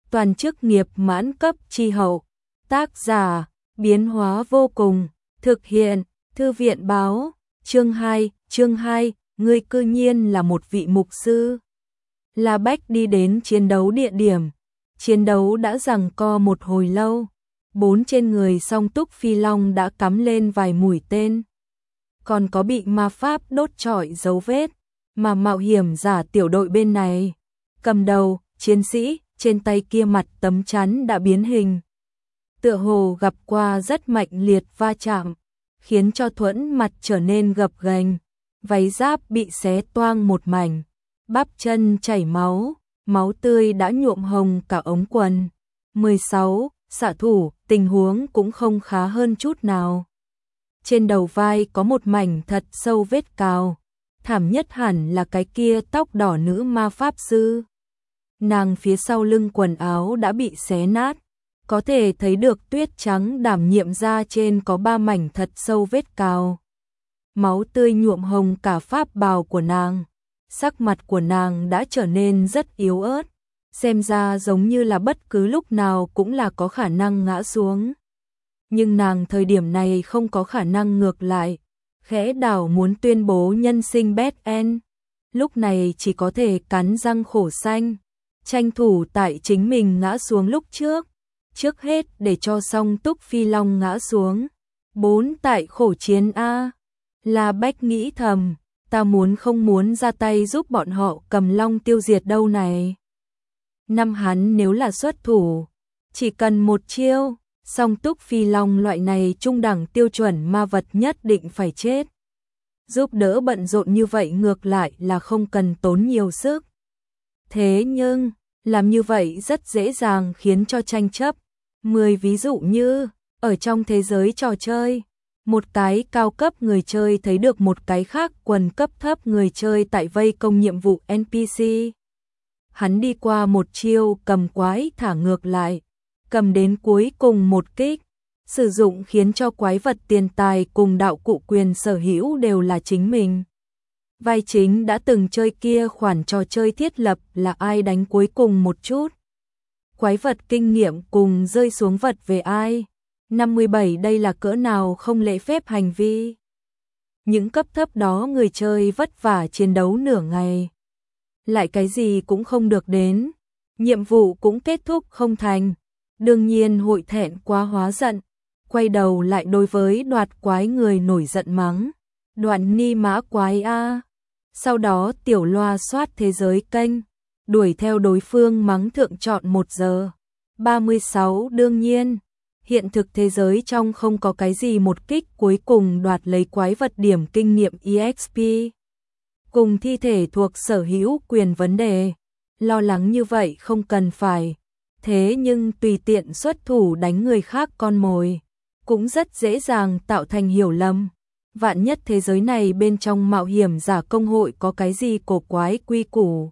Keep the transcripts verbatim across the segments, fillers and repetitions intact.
toàn chức nghiệp mãn cấp chi hậu. Tác giả, biến hóa vô cùng, thực hiện, Thư viện báo, chương hai, chương hai, ngươi cư nhiên là một vị mục sư. La Bách đi đến chiến đấu địa điểm, chiến đấu đã giằng co một hồi lâu, bốn trên người Song Túc Phi Long đã cắm lên vài mũi tên, còn có bị ma pháp đốt trọi dấu vết, mà mạo hiểm giả tiểu đội bên này, cầm đầu, chiến sĩ, trên tay kia mặt tấm chắn đã biến hình. Tựa hồ gặp qua rất mạnh liệt va chạm, khiến cho thuẫn mặt trở nên gập ghềnh, váy giáp bị xé toang một mảnh, bắp chân chảy máu, máu tươi đã nhuộm hồng cả ống quần. mười sáu, xạ thủ, tình huống cũng không khá hơn chút nào. Trên đầu vai có một mảnh thật sâu vết cào, thảm nhất hẳn là cái kia tóc đỏ nữ ma pháp sư. Nàng phía sau lưng quần áo đã bị xé nát, có thể thấy được tuyết trắng đảm nhiệm ra trên có ba mảnh thật sâu vết cào. Máu tươi nhuộm hồng cả pháp bào của nàng, sắc mặt của nàng đã trở nên rất yếu ớt, xem ra giống như là bất cứ lúc nào cũng là có khả năng ngã xuống. Nhưng nàng thời điểm này không có khả năng ngược lại, khẽ đảo muốn tuyên bố nhân sinh bad end, lúc này chỉ có thể cắn răng khổ xanh, tranh thủ tại chính mình ngã xuống lúc trước, trước hết để cho Song Túc Phi Long ngã xuống. Bốn tại khổ chiến a. La Bách nghĩ thầm, ta muốn không muốn ra tay giúp bọn họ cầm long tiêu diệt đâu này. Năm hắn nếu là xuất thủ, chỉ cần một chiêu, Song Túc Phi Long loại này trung đẳng tiêu chuẩn ma vật nhất định phải chết. Giúp đỡ bận rộn như vậy ngược lại là không cần tốn nhiều sức. Thế nhưng, làm như vậy rất dễ dàng khiến cho tranh chấp. Mười ví dụ như, ở trong thế giới trò chơi, một cái cao cấp người chơi thấy được một cái khác quần cấp thấp người chơi tại vây công nhiệm vụ en pê xê. Hắn đi qua một chiêu cầm quái thả ngược lại, cầm đến cuối cùng một kích, sử dụng khiến cho quái vật tiền tài cùng đạo cụ quyền sở hữu đều là chính mình. Vai chính đã từng chơi kia khoản trò chơi thiết lập là ai đánh cuối cùng một chút. Quái vật kinh nghiệm cùng rơi xuống vật về ai. năm mươi bảy đây là cỡ nào không lễ phép hành vi. Những cấp thấp đó người chơi vất vả chiến đấu nửa ngày, lại cái gì cũng không được đến, nhiệm vụ cũng kết thúc không thành, đương nhiên hội thẹn quá hóa giận, quay đầu lại đối với đoạt quái người nổi giận mắng, đoạn ni mã quái a. Sau đó tiểu loa soát thế giới kênh, đuổi theo đối phương mắng thượng trọn một giờ. ba mươi sáu đương nhiên, hiện thực thế giới trong không có cái gì một kích cuối cùng đoạt lấy quái vật điểm kinh nghiệm e ích pê. Cùng thi thể thuộc sở hữu quyền vấn đề, lo lắng như vậy không cần phải. Thế nhưng tùy tiện xuất thủ đánh người khác con mồi, cũng rất dễ dàng tạo thành hiểu lầm. Vạn nhất thế giới này bên trong mạo hiểm giả công hội có cái gì cổ quái quy củ.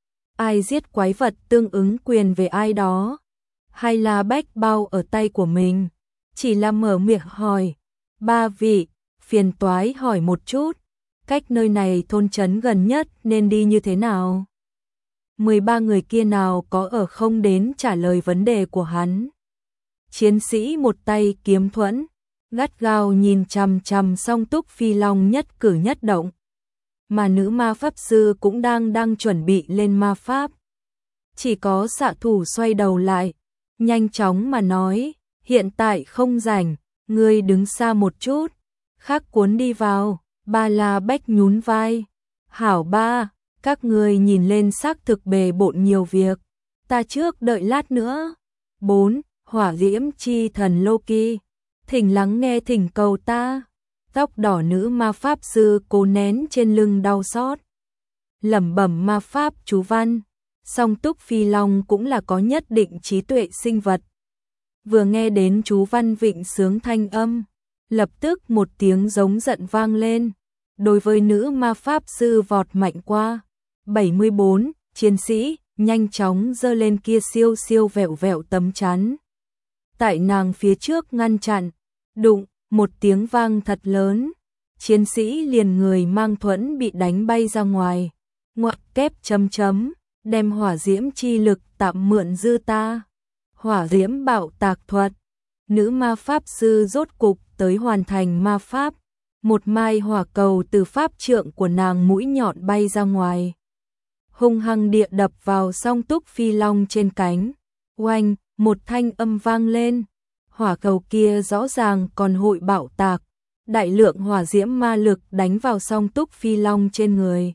Ai giết quái vật tương ứng quyền về ai đó. Hay là Bách bao ở tay của mình. Chỉ là mở miệng hỏi. Ba vị, phiền toái hỏi một chút. Cách nơi này thôn trấn gần nhất nên đi như thế nào? mười ba người kia nào có ở không đến trả lời vấn đề của hắn. Chiến sĩ một tay kiếm thuẫn, gắt gao nhìn chằm chằm Song Túc Phi Long nhất cử nhất động. Mà nữ ma pháp sư cũng đang đang chuẩn bị lên ma pháp. Chỉ có xạ thủ xoay đầu lại, nhanh chóng mà nói, hiện tại không rảnh, ngươi đứng xa một chút, khác cuốn đi vào. Ba La Bách nhún vai, hảo ba, các ngươi nhìn lên xác thực bề bộn nhiều việc, ta trước đợi lát nữa. Bốn. Hỏa diễm chi thần Loki, thỉnh lắng nghe thỉnh cầu ta. Tóc đỏ nữ ma pháp sư cố nén trên lưng đau xót, lẩm bẩm ma pháp chú văn. Song Túc Phi Long cũng là có nhất định trí tuệ sinh vật, vừa nghe đến chú văn vịnh sướng thanh âm, lập tức một tiếng giống giận vang lên, đối với nữ ma pháp sư vọt mạnh qua. bảy mươi bốn, chiến sĩ, nhanh chóng giơ lên kia siêu siêu vẹo vẹo tấm chắn. Tại nàng phía trước ngăn chặn, đụng, một tiếng vang thật lớn, chiến sĩ liền người mang thuẫn bị đánh bay ra ngoài, ngoặc kép chấm chấm, đem hỏa diễm chi lực tạm mượn dư ta. Hỏa diễm bạo tạc thuật. Nữ ma pháp sư rốt cục tới hoàn thành ma pháp. Một mai hỏa cầu từ pháp trượng của nàng mũi nhọn bay ra ngoài, hung hăng địa đập vào song túc phi long trên cánh. Oanh, một thanh âm vang lên. Hỏa cầu kia rõ ràng còn hội bạo tạc. Đại lượng hỏa diễm ma lực đánh vào song túc phi long trên người.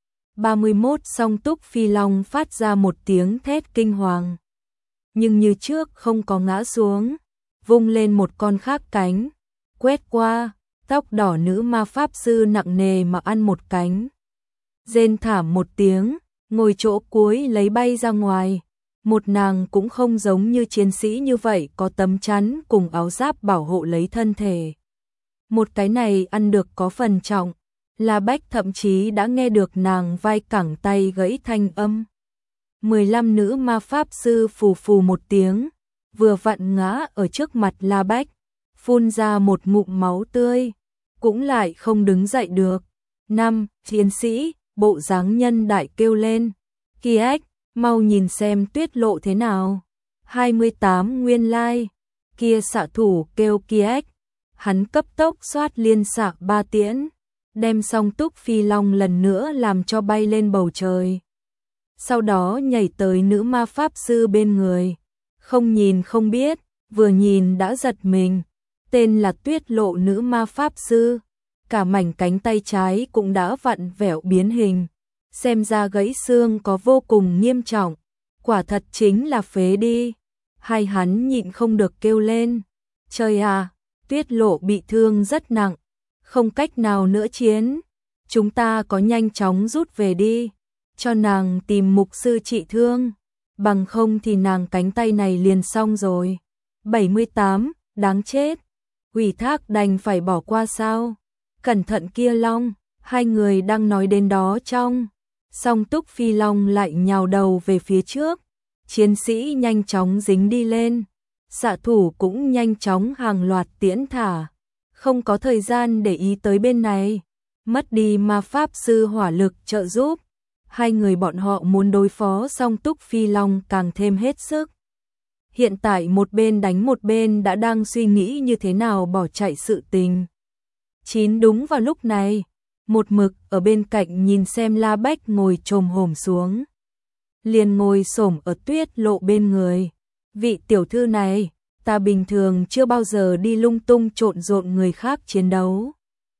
ba mươi mốt song túc phi long phát ra một tiếng thét kinh hoàng. Nhưng như trước không có ngã xuống, vung lên một con khác cánh, quét qua, tóc đỏ nữ ma pháp sư nặng nề mà ăn một cánh. Rên thảm một tiếng, ngồi chỗ cuối lấy bay ra ngoài. Một nàng cũng không giống như chiến sĩ như vậy có tấm chắn cùng áo giáp bảo hộ lấy thân thể. Một cái này ăn được có phần trọng, La Bách thậm chí đã nghe được nàng vai cẳng tay gãy thanh âm. mười lăm nữ ma pháp sư phù phù một tiếng, vừa vặn ngã ở trước mặt La Bách, phun ra một ngụm máu tươi, cũng lại không đứng dậy được. Năm chiến sĩ, bộ dáng nhân đại kêu lên, Kiếc, mau nhìn xem Tuyết Lộ thế nào. hai mươi tám nguyên lai, kia xạ thủ kêu Kiếc, hắn cấp tốc xoát liên xạ ba tiễn, đem song túc phi long lần nữa làm cho bay lên bầu trời. Sau đó nhảy tới nữ ma pháp sư bên người, không nhìn không biết, vừa nhìn đã giật mình. Tên là Tuyết Lộ nữ ma pháp sư, cả mảnh cánh tay trái cũng đã vặn vẹo biến hình, xem ra gãy xương có vô cùng nghiêm trọng, quả thật chính là phế đi. Hai hắn nhịn không được kêu lên, trời à, Tuyết Lộ bị thương rất nặng, không cách nào nữa chiến, chúng ta có nhanh chóng rút về đi, cho nàng tìm mục sư trị thương, bằng không thì nàng cánh tay này liền xong rồi. bảy mươi tám, đáng chết, ủy thác đành phải bỏ qua sao? Cẩn thận kia long, hai người đang nói đến đó trong, song túc phi long lại nhào đầu về phía trước, chiến sĩ nhanh chóng dính đi lên, xạ thủ cũng nhanh chóng hàng loạt tiễn thả, không có thời gian để ý tới bên này, mất đi ma pháp sư hỏa lực trợ giúp, hai người bọn họ muốn đối phó song túc phi long càng thêm hết sức. Hiện tại một bên đánh một bên đã đang suy nghĩ như thế nào bỏ chạy sự tình. Chín đúng vào lúc này, một mực ở bên cạnh nhìn xem La Bách ngồi chồm hổm xuống, liền ngồi xổm ở Tuyết Lộ bên người. Vị tiểu thư này, ta bình thường chưa bao giờ đi lung tung trộn rộn người khác chiến đấu,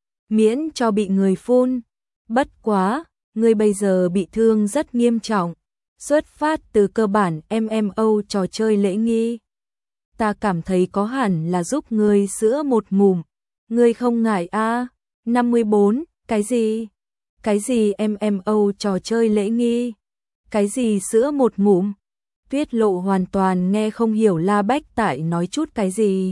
miễn cho bị người phun. Bất quá, ngươi bây giờ bị thương rất nghiêm trọng, xuất phát từ cơ bản em em ô trò chơi lễ nghi. Ta cảm thấy có hẳn là giúp ngươi sữa một ngụm, ngươi không ngại a? À? năm mươi bốn, cái gì? Cái gì em em ô trò chơi lễ nghi? Cái gì sữa một ngụm? Tuyết Lộ hoàn toàn nghe không hiểu La Bách tại nói chút cái gì.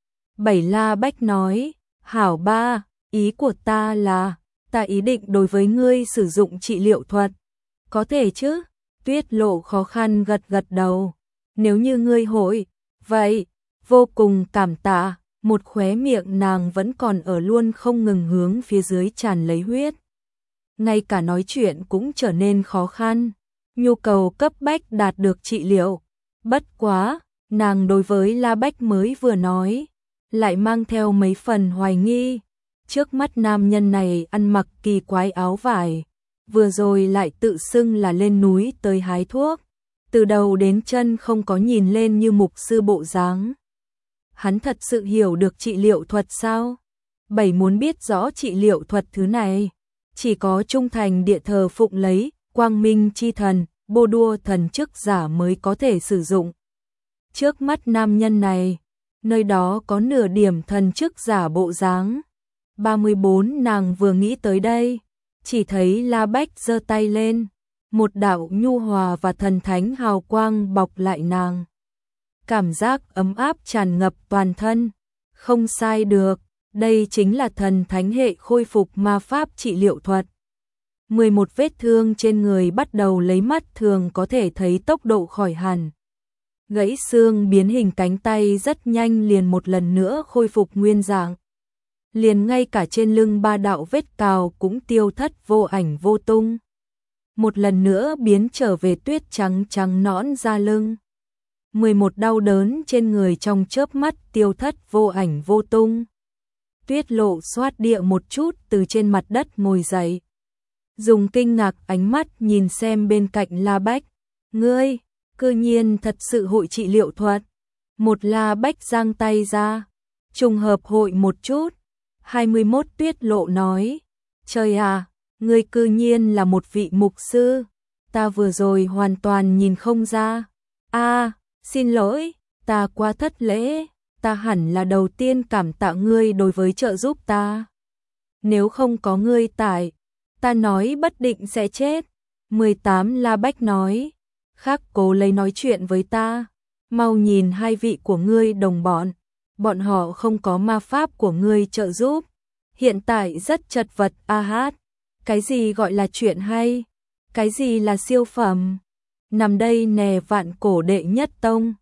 Bảy La Bách nói, hảo ba, ý của ta là, ta ý định đối với ngươi sử dụng trị liệu thuật. Có thể chứ? Tuyết Lộ khó khăn gật gật đầu. Nếu như ngươi hội, vậy, vô cùng cảm tạ. Một khóe miệng nàng vẫn còn ở luôn không ngừng hướng phía dưới tràn lấy huyết. Ngay cả nói chuyện cũng trở nên khó khăn. Nhu cầu cấp bách đạt được trị liệu. Bất quá, nàng đối với La Bách mới vừa nói, lại mang theo mấy phần hoài nghi. Trước mắt nam nhân này ăn mặc kỳ quái áo vải, vừa rồi lại tự xưng là lên núi tới hái thuốc, từ đầu đến chân không có nhìn lên như mục sư bộ dáng. Hắn thật sự hiểu được trị liệu thuật sao? Bảy muốn biết rõ trị liệu thuật thứ này, chỉ có trung thành địa thờ phụng lấy Quang Minh chi thần, Bô Đua thần chức giả mới có thể sử dụng. Trước mắt nam nhân này, nơi đó có nửa điểm thần chức giả bộ dáng. ba mươi bốn nàng vừa nghĩ tới đây, chỉ thấy La Bách giơ tay lên, một đạo nhu hòa và thần thánh hào quang bọc lại nàng. Cảm giác ấm áp tràn ngập toàn thân, không sai được, đây chính là thần thánh hệ khôi phục ma pháp trị liệu thuật. mười một vết thương trên người bắt đầu lấy mắt thường có thể thấy tốc độ khỏi hẳn. Gãy xương biến hình cánh tay rất nhanh liền một lần nữa khôi phục nguyên dạng. Liền ngay cả trên lưng ba đạo vết cào cũng tiêu thất vô ảnh vô tung. một lần nữa biến trở về tuyết trắng trắng nõn da lưng. mười một đau đớn trên người trong chớp mắt tiêu thất vô ảnh vô tung. Tuyết Lộ xoát địa một chút từ trên mặt đất ngồi dậy. Dùng kinh ngạc ánh mắt nhìn xem bên cạnh La Bách. Ngươi, cư nhiên thật sự hội trị liệu thuật. Một La Bách giang tay ra. Trùng hợp hội một chút. hai mươi mốt Tuyết Lộ nói. Trời à, ngươi cư nhiên là một vị mục sư. Ta vừa rồi hoàn toàn nhìn không ra. A, xin lỗi, ta quá thất lễ. Ta hẳn là đầu tiên cảm tạ ngươi đối với trợ giúp ta. Nếu không có ngươi tại, ta nói bất định sẽ chết. mười tám La Bách nói. Khác cố lấy nói chuyện với ta. Mau nhìn hai vị của ngươi đồng bọn. Bọn họ không có ma pháp của ngươi trợ giúp. Hiện tại rất chật vật. A hát. Cái gì gọi là chuyện hay? Cái gì là siêu phẩm? Nằm đây nè vạn cổ đệ nhất tông.